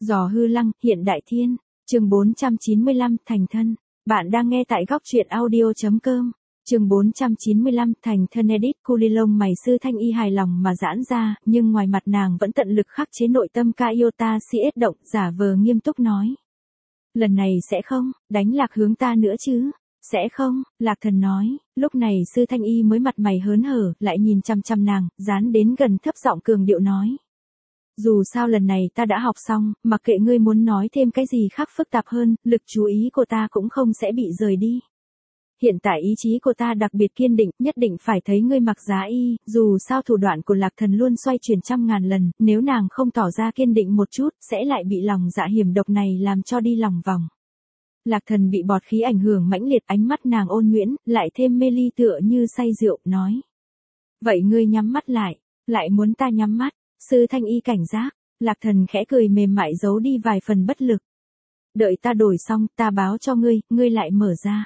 Giò hư lăng, hiện đại thiên. Chương 495, thành thân. Bạn đang nghe tại góc truyện audio.com. Chương 495, thành thân edit. Culi lông mày Sư Thanh Y hài lòng mà giãn ra, nhưng ngoài mặt nàng vẫn tận lực khắc chế nội tâm ca iota si ết động, giả vờ nghiêm túc nói. Lần này sẽ không, đánh lạc hướng ta nữa chứ. Sẽ không, Lạc Thần nói. Lúc này Sư Thanh Y mới mặt mày hớn hở, lại nhìn chăm chăm nàng, dán đến gần thấp giọng cường điệu nói. Dù sao lần này ta đã học xong, mặc kệ ngươi muốn nói thêm cái gì khác phức tạp hơn, lực chú ý của ta cũng không sẽ bị rời đi. Hiện tại ý chí của ta đặc biệt kiên định, nhất định phải thấy ngươi mặc giá y, dù sao thủ đoạn của Lạc Thần luôn xoay chuyển trăm ngàn lần, nếu nàng không tỏ ra kiên định một chút, sẽ lại bị lòng dạ hiểm độc này làm cho đi lòng vòng. Lạc Thần bị bọt khí ảnh hưởng mãnh liệt, ánh mắt nàng ôn nhuyễn, lại thêm mê ly tựa như say rượu, nói. Vậy ngươi nhắm mắt lại muốn ta nhắm mắt. Sư Thanh Y cảnh giác, Lạc Thần khẽ cười mềm mại giấu đi vài phần bất lực. Đợi ta đổi xong, ta báo cho ngươi lại mở ra.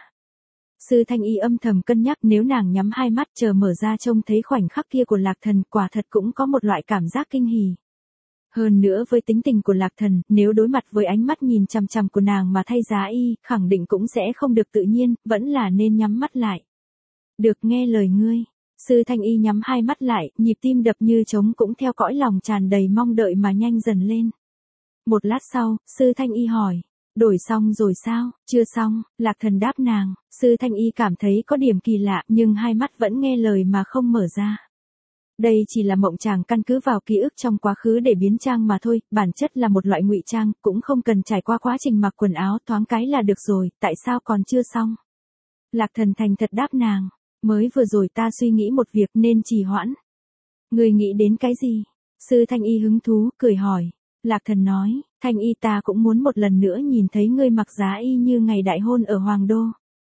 Sư Thanh Y âm thầm cân nhắc, nếu nàng nhắm hai mắt chờ mở ra trông thấy khoảnh khắc kia của Lạc Thần, quả thật cũng có một loại cảm giác kinh hỉ. Hơn nữa với tính tình của Lạc Thần, nếu đối mặt với ánh mắt nhìn chằm chằm của nàng mà thay giá y, khẳng định cũng sẽ không được tự nhiên, vẫn là nên nhắm mắt lại. Được, nghe lời ngươi. Sư Thanh Y nhắm hai mắt lại, nhịp tim đập như trống cũng theo cõi lòng tràn đầy mong đợi mà nhanh dần lên. Một lát sau, Sư Thanh Y hỏi, đổi xong rồi sao? Chưa xong, Lạc Thần đáp nàng. Sư Thanh Y cảm thấy có điểm kỳ lạ, nhưng hai mắt vẫn nghe lời mà không mở ra. Đây chỉ là mộng tràng căn cứ vào ký ức trong quá khứ để biến trang mà thôi, bản chất là một loại ngụy trang, cũng không cần trải qua quá trình mặc quần áo thoáng cái là được rồi, tại sao còn chưa xong? Lạc Thần thành thật đáp nàng. Mới vừa rồi ta suy nghĩ một việc nên trì hoãn. Người nghĩ đến cái gì? Sư Thanh Y hứng thú, cười hỏi. Lạc Thần nói, Thanh Y ta cũng muốn một lần nữa nhìn thấy ngươi mặc giá y như ngày đại hôn ở Hoàng Đô.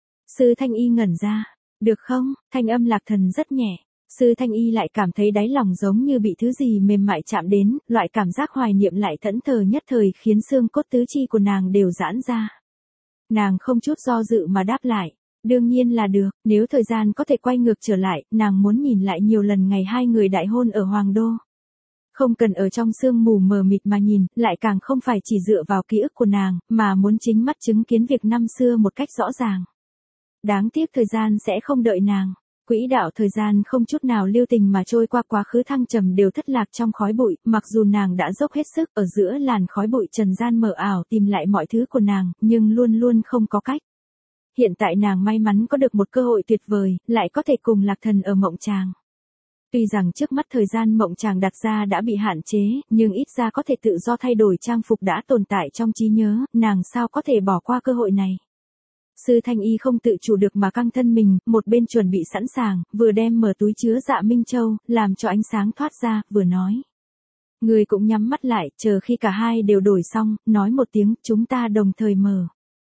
Sư Thanh Y ngẩn ra. Được không? Thanh âm Lạc Thần rất nhẹ. Sư Thanh Y lại cảm thấy đáy lòng giống như bị thứ gì mềm mại chạm đến, loại cảm giác hoài niệm lại thẫn thờ nhất thời khiến xương cốt tứ chi của nàng đều giãn ra. Nàng không chút do dự mà đáp lại. Đương nhiên là được, nếu thời gian có thể quay ngược trở lại, nàng muốn nhìn lại nhiều lần ngày hai người đại hôn ở Hoàng Đô. Không cần ở trong sương mù mờ mịt mà nhìn, lại càng không phải chỉ dựa vào ký ức của nàng, mà muốn chính mắt chứng kiến việc năm xưa một cách rõ ràng. Đáng tiếc thời gian sẽ không đợi nàng. Quỹ đạo thời gian không chút nào lưu tình mà trôi qua, quá khứ thăng trầm đều thất lạc trong khói bụi, mặc dù nàng đã dốc hết sức ở giữa làn khói bụi trần gian mờ ảo tìm lại mọi thứ của nàng, nhưng luôn luôn không có cách. Hiện tại nàng may mắn có được một cơ hội tuyệt vời, lại có thể cùng Lạc Thần ở mộng tràng. Tuy rằng trước mắt thời gian mộng tràng đặt ra đã bị hạn chế, nhưng ít ra có thể tự do thay đổi trang phục đã tồn tại trong trí nhớ, nàng sao có thể bỏ qua cơ hội này. Sư Thanh Y không tự chủ được mà căng thân mình, một bên chuẩn bị sẵn sàng, vừa đem mở túi chứa dạ Minh Châu, làm cho ánh sáng thoát ra, vừa nói. Người cũng nhắm mắt lại, chờ khi cả hai đều đổi xong, nói một tiếng, chúng ta đồng thời mở.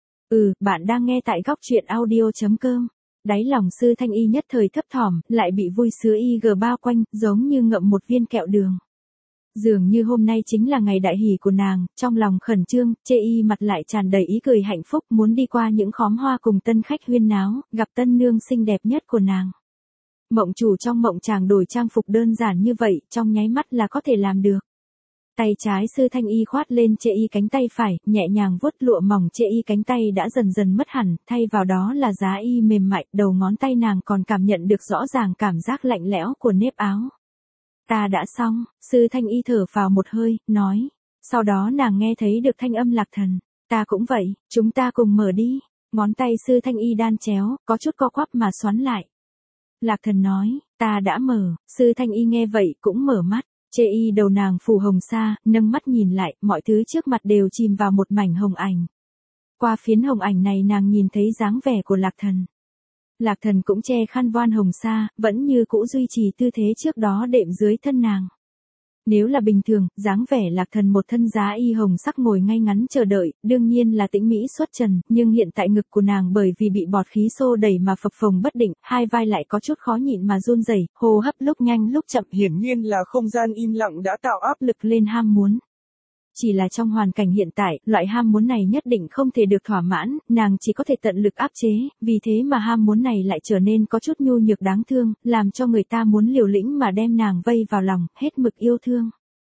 Bạn đang nghe tại góc truyện audio.com. Đáy lòng Sư Thanh Y nhất thời thấp thỏm, lại bị vui sướng y bao quanh, giống như ngậm một viên kẹo đường. Dường như hôm nay chính là ngày đại hỷ của nàng, trong lòng khẩn trương, chê y mặt lại tràn đầy ý cười hạnh phúc, muốn đi qua những khóm hoa cùng tân khách huyên náo, gặp tân nương xinh đẹp nhất của nàng. Mộng chủ trong mộng chàng đổi trang phục đơn giản như vậy, trong nháy mắt là có thể làm được. Tay trái Sư Thanh Y khoát lên chê y cánh tay phải, nhẹ nhàng vuốt lụa mỏng chê y cánh tay đã dần dần mất hẳn, thay vào đó là giá y mềm mại, đầu ngón tay nàng còn cảm nhận được rõ ràng cảm giác lạnh lẽo của nếp áo. Ta đã xong, Sư Thanh Y thở phào một hơi, nói. Sau đó nàng nghe thấy được thanh âm Lạc Thần. Ta cũng vậy, chúng ta cùng mở đi. Ngón tay Sư Thanh Y đan chéo, có chút co quắp mà xoắn lại. Lạc Thần nói, ta đã mở, Sư Thanh Y nghe vậy cũng mở mắt. Chê y đầu nàng phủ hồng sa, nâng mắt nhìn lại, mọi thứ trước mặt đều chìm vào một mảnh hồng ảnh. Qua phiến hồng ảnh này nàng nhìn thấy dáng vẻ của Lạc Thần. Lạc Thần cũng che khăn voan hồng sa, vẫn như cũ duy trì tư thế trước đó đệm dưới thân nàng. Nếu là bình thường, dáng vẻ Lạc Thần một thân giá y hồng sắc ngồi ngay ngắn chờ đợi, đương nhiên là tĩnh mỹ xuất trần, nhưng hiện tại ngực của nàng bởi vì bị bọt khí xô đẩy mà phập phồng bất định, hai vai lại có chút khó nhịn mà run rẩy, hô hấp lúc nhanh lúc chậm, hiển nhiên là không gian im lặng đã tạo áp lực lên ham muốn. Chỉ là trong hoàn cảnh hiện tại, loại ham muốn này nhất định không thể được thỏa mãn, nàng chỉ có thể tận lực áp chế, vì thế mà ham muốn này lại trở nên có chút nhu nhược đáng thương, làm cho người ta muốn liều lĩnh mà đem nàng vây vào lòng, hết mực yêu thương.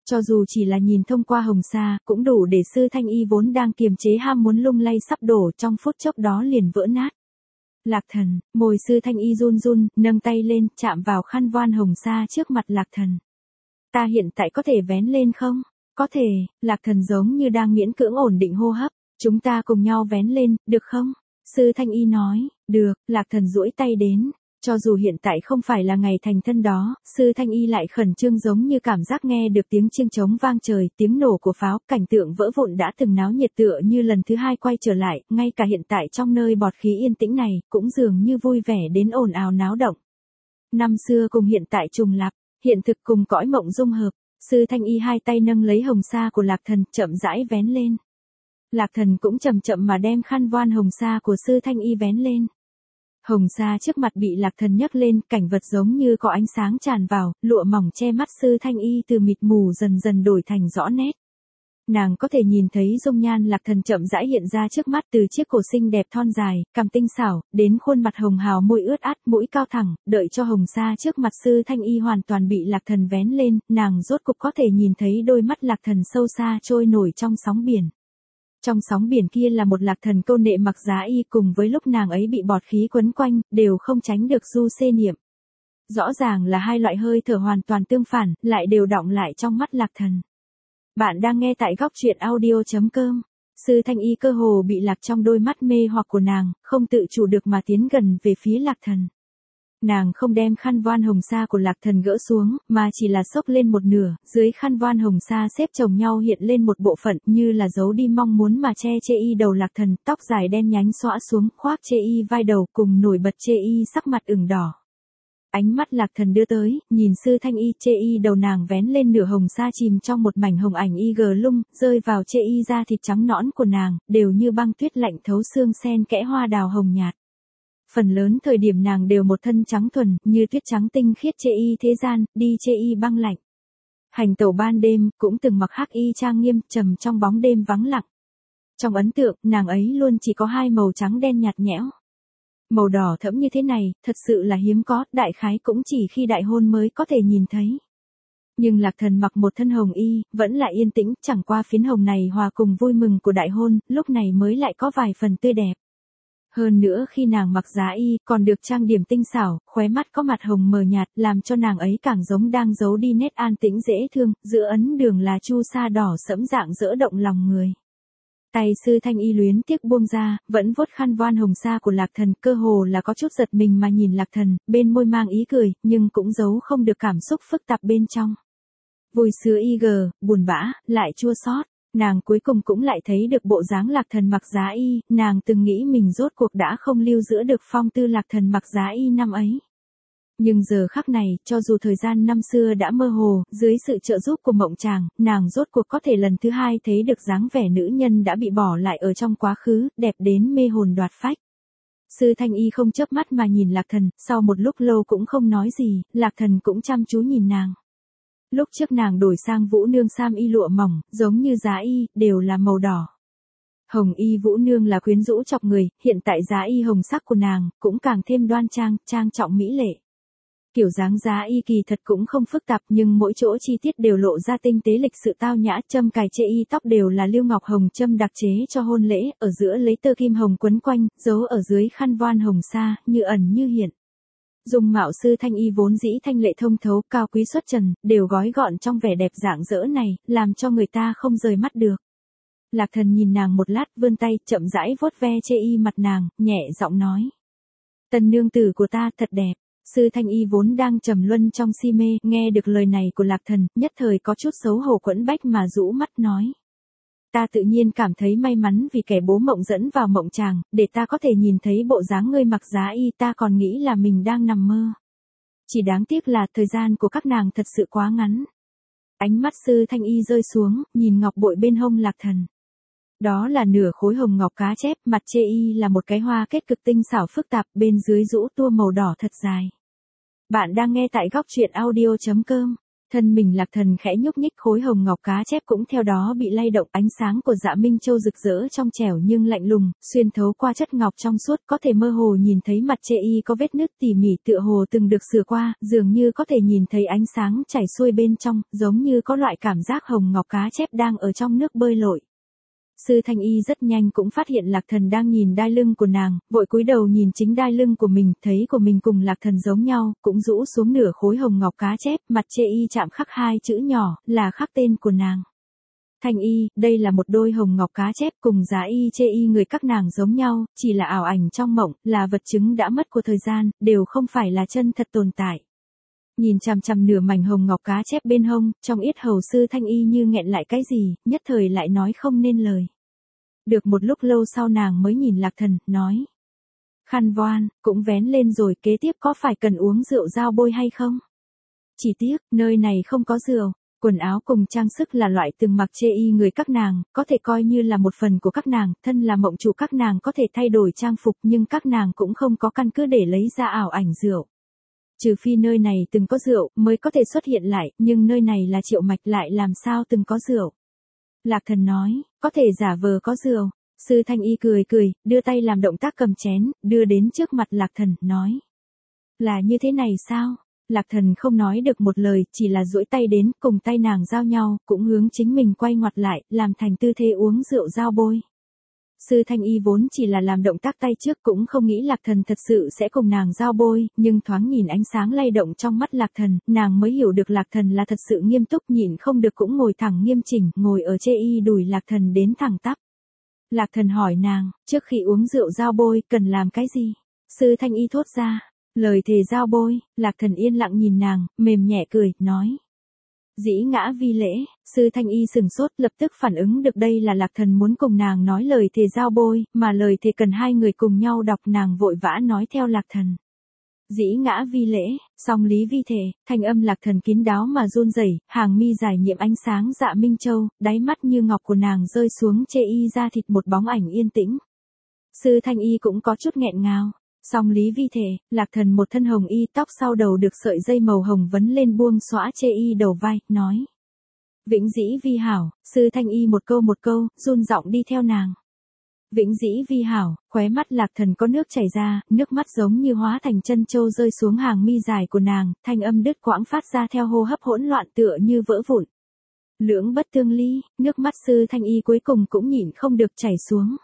Cho dù chỉ là nhìn thông qua hồng sa, cũng đủ để Sư Thanh Y vốn đang kiềm chế ham muốn lung lay sắp đổ trong phút chốc đó liền vỡ nát. Lạc Thần, môi Sư Thanh Y run run, nâng tay lên, chạm vào khăn voan hồng sa trước mặt Lạc Thần. Ta hiện tại có thể vén lên không? Có thể, Lạc Thần giống như đang miễn cưỡng ổn định hô hấp. Chúng ta cùng nhau vén lên, được không? Sư Thanh Y nói, được, Lạc Thần duỗi tay đến. Cho dù hiện tại không phải là ngày thành thân đó, Sư Thanh Y lại khẩn trương giống như cảm giác nghe được tiếng chiêng trống vang trời, tiếng nổ của pháo, cảnh tượng vỡ vụn đã từng náo nhiệt tựa như lần thứ hai quay trở lại, ngay cả hiện tại trong nơi bọt khí yên tĩnh này, cũng dường như vui vẻ đến ồn ào náo động. Năm xưa cùng hiện tại trùng lặp, hiện thực cùng cõi mộng dung hợp, Sư Thanh Y hai tay nâng lấy hồng sa của Lạc Thần, chậm rãi vén lên. Lạc Thần cũng chậm chậm mà đem khăn voan hồng sa của Sư Thanh Y vén lên. Hồng sa trước mặt bị Lạc Thần nhấc lên, cảnh vật giống như có ánh sáng tràn vào, lụa mỏng che mắt Sư Thanh Y từ mịt mù dần dần đổi thành rõ nét. Nàng có thể nhìn thấy dung nhan Lạc Thần chậm rãi hiện ra trước mắt, từ chiếc cổ xinh đẹp thon dài, cằm tinh xảo, đến khuôn mặt hồng hào, môi ướt át, mũi cao thẳng, đợi cho hồng sa trước mặt Sư Thanh Y hoàn toàn bị Lạc Thần vén lên, nàng rốt cục có thể nhìn thấy đôi mắt Lạc Thần sâu xa trôi nổi trong sóng biển. Trong sóng biển kia là một Lạc Thần câu nệ mặc giá y, cùng với lúc nàng ấy bị bọt khí quấn quanh, đều không tránh được du xê niệm. Rõ ràng là hai loại hơi thở hoàn toàn tương phản, lại đều đọng lại trong mắt Lạc Thần. Bạn đang nghe tại góc truyện audio.com. Sư Thanh Y cơ hồ bị lạc trong đôi mắt mê hoặc của nàng, không tự chủ được mà tiến gần về phía Lạc Thần. Nàng không đem khăn voan hồng sa của Lạc Thần gỡ xuống, mà chỉ là xốc lên một nửa, dưới khăn voan hồng sa xếp chồng nhau hiện lên một bộ phận như là giấu đi mong muốn mà che chê y đầu Lạc Thần, tóc dài đen nhánh xõa xuống, khoác chê y vai đầu, cùng nổi bật chê y sắc mặt ửng đỏ. Ánh mắt Lạc Thần đưa tới, nhìn Sư Thanh Y, chê y đầu nàng vén lên nửa hồng sa chìm trong một mảnh hồng ảnh y gờ lung, rơi vào chê y da thịt trắng nõn của nàng, đều như băng tuyết lạnh thấu xương xen kẽ hoa đào hồng nhạt. Phần lớn thời điểm nàng đều một thân trắng thuần, như tuyết trắng tinh khiết chê y thế gian, đi chê y băng lạnh. Hành tẩu ban đêm, cũng từng mặc hắc y trang nghiêm, trầm trong bóng đêm vắng lặng. Trong ấn tượng, nàng ấy luôn chỉ có hai màu trắng đen nhạt nhẽo. Màu đỏ thẫm như thế này, thật sự là hiếm có, đại khái cũng chỉ khi đại hôn mới có thể nhìn thấy. Nhưng Lạc Thần mặc một thân hồng y, vẫn lại yên tĩnh, chẳng qua phiến hồng này hòa cùng vui mừng của đại hôn, lúc này mới lại có vài phần tươi đẹp. Hơn nữa khi nàng mặc giá y, còn được trang điểm tinh xảo, khóe mắt có mặt hồng mờ nhạt, làm cho nàng ấy càng giống đang giấu đi nét an tĩnh dễ thương, giữa ấn đường là chu sa đỏ sẫm dạng dỡ động lòng người. Tay Sư Thanh Y luyến tiếc buông ra, vẫn vuốt khăn voan hồng sa của Lạc Thần, cơ hồ là có chút giật mình mà nhìn Lạc Thần, bên môi mang ý cười, nhưng cũng giấu không được cảm xúc phức tạp bên trong. Vui sướng buồn bã, lại chua xót. Nàng cuối cùng cũng lại thấy được bộ dáng Lạc Thần mặc giá y, nàng từng nghĩ mình rốt cuộc đã không lưu giữ được phong tư Lạc Thần mặc giá y năm ấy. Nhưng giờ khắc này, cho dù thời gian năm xưa đã mơ hồ, dưới sự trợ giúp của mộng tràng, nàng rốt cuộc có thể lần thứ hai thấy được dáng vẻ nữ nhân đã bị bỏ lại ở trong quá khứ, đẹp đến mê hồn đoạt phách. Sư Thanh Y không chớp mắt mà nhìn Lạc Thần, sau một lúc lâu cũng không nói gì, Lạc Thần cũng chăm chú nhìn nàng. Lúc trước nàng đổi sang Vũ Nương sam y lụa mỏng, giống như giá y, đều là màu đỏ. Hồng y Vũ Nương là quyến rũ chọc người, hiện tại giá y hồng sắc của nàng, cũng càng thêm đoan trang, trang trọng mỹ lệ. Kiểu dáng giá y kỳ thật cũng không phức tạp, nhưng mỗi chỗ chi tiết đều lộ ra tinh tế lịch sự tao nhã, châm cài chê y tóc đều là lưu ngọc hồng châm đặc chế cho hôn lễ, ở giữa lấy tơ kim hồng quấn quanh, giấu ở dưới khăn voan hồng sa, như ẩn như hiện. Dung mạo Sư Thanh Y vốn dĩ thanh lệ thông thấu, cao quý xuất trần, đều gói gọn trong vẻ đẹp rạng rỡ này, làm cho người ta không rời mắt được. Lạc Thần nhìn nàng một lát, vươn tay, chậm rãi vuốt ve chê y mặt nàng, nhẹ giọng nói. Tần nương tử của ta thật đẹp. Sư Thanh Y vốn đang trầm luân trong si mê, nghe được lời này của Lạc Thần, nhất thời có chút xấu hổ quẫn bách mà rũ mắt nói. Ta tự nhiên cảm thấy may mắn vì kẻ bố mộng dẫn vào mộng tràng, để ta có thể nhìn thấy bộ dáng ngươi mặc giá y, ta còn nghĩ là mình đang nằm mơ. Chỉ đáng tiếc là thời gian của các nàng thật sự quá ngắn. Ánh mắt Sư Thanh Y rơi xuống, nhìn ngọc bội bên hông Lạc Thần. Đó là nửa khối hồng ngọc cá chép, mặt chê y là một cái hoa kết cực tinh xảo phức tạp, bên dưới rũ tua màu đỏ thật dài. Bạn đang nghe tại góc truyện audio.com. Thân mình Lạc Thần khẽ nhúc nhích, khối hồng ngọc cá chép cũng theo đó bị lay động, ánh sáng của Dạ Minh Châu rực rỡ trong trẻo nhưng lạnh lùng, xuyên thấu qua chất ngọc trong suốt, có thể mơ hồ nhìn thấy mặt chê y có vết nứt tỉ mỉ tựa hồ từng được sửa qua, dường như có thể nhìn thấy ánh sáng chảy xuôi bên trong, giống như có loại cảm giác hồng ngọc cá chép đang ở trong nước bơi lội. Sư Thanh Y rất nhanh cũng phát hiện Lạc Thần đang nhìn đai lưng của nàng, vội cúi đầu nhìn chính đai lưng của mình, thấy của mình cùng Lạc Thần giống nhau, cũng rũ xuống nửa khối hồng ngọc cá chép, mặt chê y chạm khắc hai chữ nhỏ, là khắc tên của nàng. Thanh Y, đây là một đôi hồng ngọc cá chép cùng giá y chê y người các nàng giống nhau, chỉ là ảo ảnh trong mộng, là vật chứng đã mất của thời gian, đều không phải là chân thật tồn tại. Nhìn chằm chằm nửa mảnh hồng ngọc cá chép bên hông, trong yết hầu Sư Thanh Y như nghẹn lại cái gì, nhất thời lại nói không nên lời. Được một lúc lâu sau nàng mới nhìn Lạc Thần, nói. Khăn voan, cũng vén lên rồi, kế tiếp có phải cần uống rượu dao bôi hay không? Chỉ tiếc, nơi này không có rượu, quần áo cùng trang sức là loại từng mặc chê y người các nàng, có thể coi như là một phần của các nàng, thân là mộng chủ các nàng có thể thay đổi trang phục nhưng các nàng cũng không có căn cứ để lấy ra ảo ảnh rượu. Trừ phi nơi này từng có rượu mới có thể xuất hiện lại, nhưng nơi này là Triệu Mạch lại làm sao từng có rượu. Lạc Thần nói, có thể giả vờ có rượu. Sư Thanh Y cười cười, đưa tay làm động tác cầm chén, đưa đến trước mặt Lạc Thần, nói. Là như thế này sao? Lạc Thần không nói được một lời, chỉ là duỗi tay đến, cùng tay nàng giao nhau, cũng hướng chính mình quay ngoặt lại, làm thành tư thế uống rượu dao bôi. Sư Thanh Y vốn chỉ là làm động tác tay trước, cũng không nghĩ Lạc Thần thật sự sẽ cùng nàng giao bôi, nhưng thoáng nhìn ánh sáng lay động trong mắt Lạc Thần, nàng mới hiểu được Lạc Thần là thật sự nghiêm túc, nhịn không được cũng ngồi thẳng nghiêm chỉnh, ngồi ở chê y đùi Lạc Thần đến thẳng tắp. Lạc Thần hỏi nàng, trước khi uống rượu giao bôi, cần làm cái gì? Sư Thanh Y thốt ra, lời thề giao bôi. Lạc Thần yên lặng nhìn nàng, mềm nhẹ cười, nói. Dĩ ngã vi lễ. Sư Thanh Y sừng sốt, lập tức phản ứng được đây là Lạc Thần muốn cùng nàng nói lời thề giao bôi, mà lời thề cần hai người cùng nhau đọc, nàng vội vã nói theo Lạc Thần. Dĩ ngã vi lễ, song lý vi thể, thanh âm Lạc Thần kín đáo mà run rẩy, hàng mi dài nhiệm ánh sáng Dạ Minh Châu, đáy mắt như ngọc của nàng rơi xuống chê y da thịt, một bóng ảnh yên tĩnh. Sư Thanh Y cũng có chút nghẹn ngào. Song lý vi thể, Lạc Thần một thân hồng y, tóc sau đầu được sợi dây màu hồng vấn lên buông xõa chê y đầu vai, nói. Vĩnh dĩ vi hảo. Sư Thanh Y một câu, run giọng đi theo nàng. Vĩnh dĩ vi hảo. Khóe mắt Lạc Thần có nước chảy ra, nước mắt giống như hóa thành chân châu rơi xuống hàng mi dài của nàng, thanh âm đứt quãng phát ra theo hô hấp hỗn loạn tựa như vỡ vụn. Lưỡng bất tương ly. Nước mắt Sư Thanh Y cuối cùng cũng nhịn không được chảy xuống.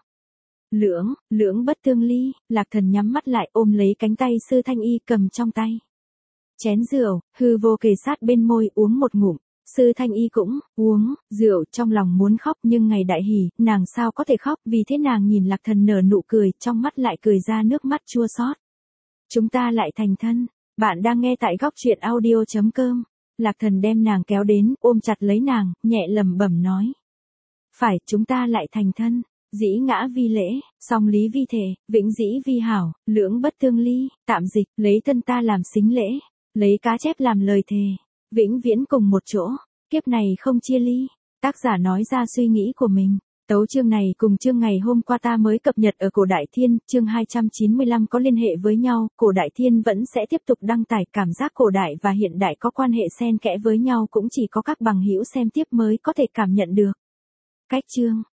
Lưỡng bất tương ly. Lạc Thần nhắm mắt lại, ôm lấy cánh tay Sư Thanh Y cầm trong tay. Chén rượu, hư vô kề sát bên môi, uống một ngụm. Sư Thanh Y cũng uống rượu, trong lòng muốn khóc nhưng ngày đại hỉ, nàng sao có thể khóc, vì thế nàng nhìn Lạc Thần nở nụ cười, trong mắt lại cười ra nước mắt chua xót. Chúng ta lại thành thân. Bạn đang nghe tại góc truyện audio.com. Lạc Thần đem nàng kéo đến, ôm chặt lấy nàng, nhẹ lẩm bẩm nói. Phải, chúng ta lại thành thân. Dĩ ngã vi lễ, song lý vi thể, vĩnh dĩ vi hảo, lưỡng bất tương ly. Tạm dịch, lấy thân ta làm sính lễ, lấy cá chép làm lời thề, vĩnh viễn cùng một chỗ, kiếp này không chia ly. Tác giả nói ra suy nghĩ của mình. Tấu chương này cùng chương ngày hôm qua ta mới cập nhật ở Cổ Đại Thiên, chương 295 có liên hệ với nhau, Cổ Đại Thiên vẫn sẽ tiếp tục đăng tải, cảm giác cổ đại và hiện đại có quan hệ xen kẽ với nhau cũng chỉ có các bằng hữu xem tiếp mới có thể cảm nhận được. Cách chương